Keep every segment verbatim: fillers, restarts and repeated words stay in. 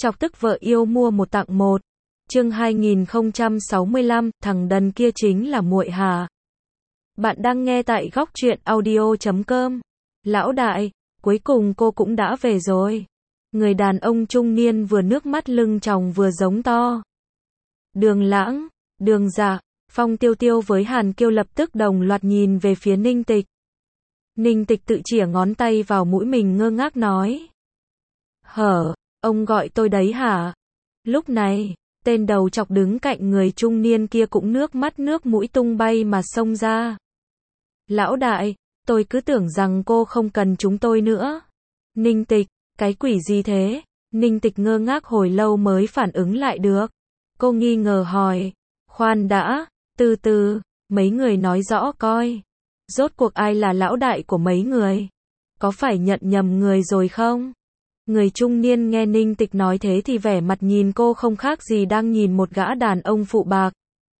Chọc tức vợ yêu mua một tặng một. Chương hai nghìn không trăm sáu mươi lăm, thằng đần kia chính là muội hả? Bạn đang nghe tại góc truyện audio chấm com. Lão đại, cuối cùng cô cũng đã về rồi. Người đàn ông trung niên vừa nước mắt lưng tròng vừa giống to. Đường Lãng, Đường Dạ, Phong Tiêu Tiêu với Hàn Kiêu lập tức đồng loạt nhìn về phía Ninh Tịch. Ninh Tịch tự chĩa ngón tay vào mũi mình ngơ ngác nói. Hở, ông gọi tôi đấy hả? Lúc này, tên đầu chọc đứng cạnh người trung niên kia cũng nước mắt nước mũi tung bay mà xông ra. Lão đại, tôi cứ tưởng rằng cô không cần chúng tôi nữa. Ninh Tịch, cái quỷ gì thế? Ninh Tịch ngơ ngác hồi lâu mới phản ứng lại được. Cô nghi ngờ hỏi, khoan đã, từ từ, mấy người nói rõ coi. Rốt cuộc ai là lão đại của mấy người? Có phải nhận nhầm người rồi không? Người trung niên nghe Ninh Tịch nói thế thì vẻ mặt nhìn cô không khác gì đang nhìn một gã đàn ông phụ bạc.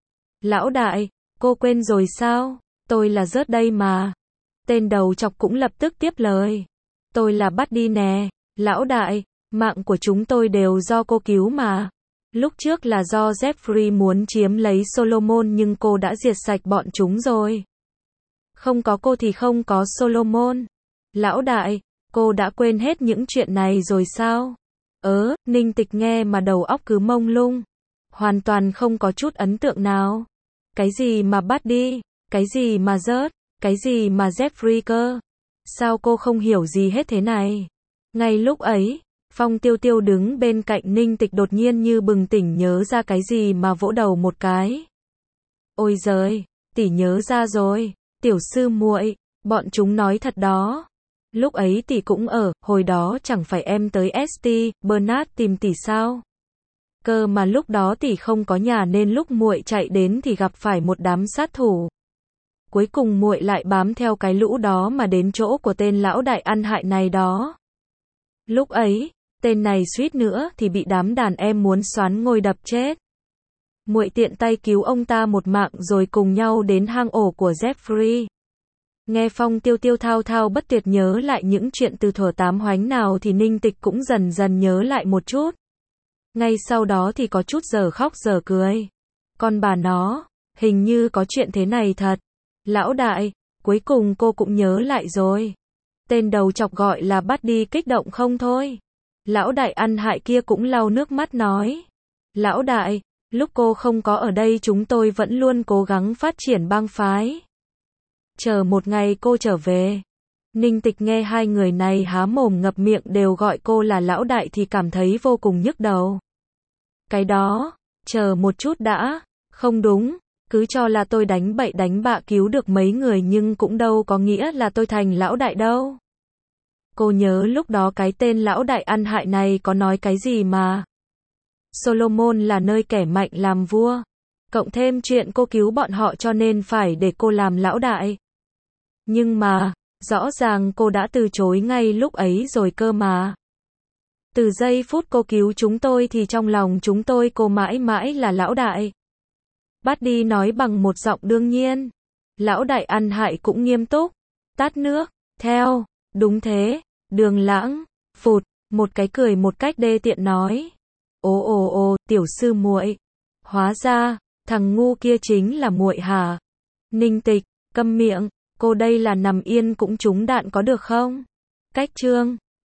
Lão đại, cô quên rồi sao? Tôi là rớt đây mà. Tên đầu chọc cũng lập tức tiếp lời. Tôi là bắt đi nè, lão đại, mạng của chúng tôi đều do cô cứu mà. Lúc trước là do Jeffrey muốn chiếm lấy Solomon nhưng cô đã diệt sạch bọn chúng rồi. Không có cô thì không có Solomon. Lão đại, cô đã quên hết những chuyện này rồi sao? Ớ, Ninh Tịch nghe mà đầu óc cứ mông lung. Hoàn toàn không có chút ấn tượng nào. Cái gì mà bắt đi? Cái gì mà rớt? Cái gì mà Jeffrey cơ? Sao cô không hiểu gì hết thế này? Ngay lúc ấy, Phong Tiêu Tiêu đứng bên cạnh Ninh Tịch đột nhiên như bừng tỉnh nhớ ra cái gì mà vỗ đầu một cái. Ôi giời, tỷ nhớ ra rồi, tiểu sư muội, bọn chúng nói thật đó. Lúc ấy tỷ cũng ở, hồi đó chẳng phải em tới ét tê Bernard tìm tỷ sao? Cơ mà lúc đó tỷ không có nhà nên lúc muội chạy đến thì gặp phải một đám sát thủ. Cuối cùng muội lại bám theo cái lũ đó mà đến chỗ của tên lão đại ăn hại này đó. Lúc ấy, tên này suýt nữa thì bị đám đàn em muốn xoán ngôi đập chết. Muội tiện tay cứu ông ta một mạng rồi cùng nhau đến hang ổ của Jeffrey. Nghe Phong Tiêu Tiêu thao thao bất tuyệt nhớ lại những chuyện từ thuở tám hoánh nào thì Ninh Tịch cũng dần dần nhớ lại một chút. Ngay sau đó thì có chút giờ khóc giờ cười. Con bà nó, hình như có chuyện thế này thật. Lão đại, cuối cùng cô cũng nhớ lại rồi. Tên đầu chọc gọi là bắt đi kích động không thôi. Lão đại ăn hại kia cũng lau nước mắt nói. Lão đại, lúc cô không có ở đây chúng tôi vẫn luôn cố gắng phát triển bang phái. Chờ một ngày cô trở về. Ninh Tịch nghe hai người này há mồm ngập miệng đều gọi cô là lão đại thì cảm thấy vô cùng nhức đầu. Cái đó, chờ một chút đã, không đúng, cứ cho là tôi đánh bậy đánh bạ cứu được mấy người nhưng cũng đâu có nghĩa là tôi thành lão đại đâu. Cô nhớ lúc đó cái tên lão đại ăn hại này có nói cái gì mà. Solomon là nơi kẻ mạnh làm vua. Cộng thêm chuyện cô cứu bọn họ cho nên phải để cô làm lão đại. Nhưng mà, rõ ràng cô đã từ chối ngay lúc ấy rồi cơ mà. Từ giây phút cô cứu chúng tôi thì trong lòng chúng tôi cô mãi mãi là lão đại. Bắt đi nói bằng một giọng đương nhiên. Lão đại ăn hại cũng nghiêm túc. Tát nước, theo, đúng thế, Đường Lãng, phụt, một cái cười một cách đê tiện nói. Ồ ồ ồ, tiểu sư muội, hóa ra, thằng ngu kia chính là muội hả? Ninh Tịch, câm miệng, cô đây là nằm yên cũng trúng đạn có được không? Cách chương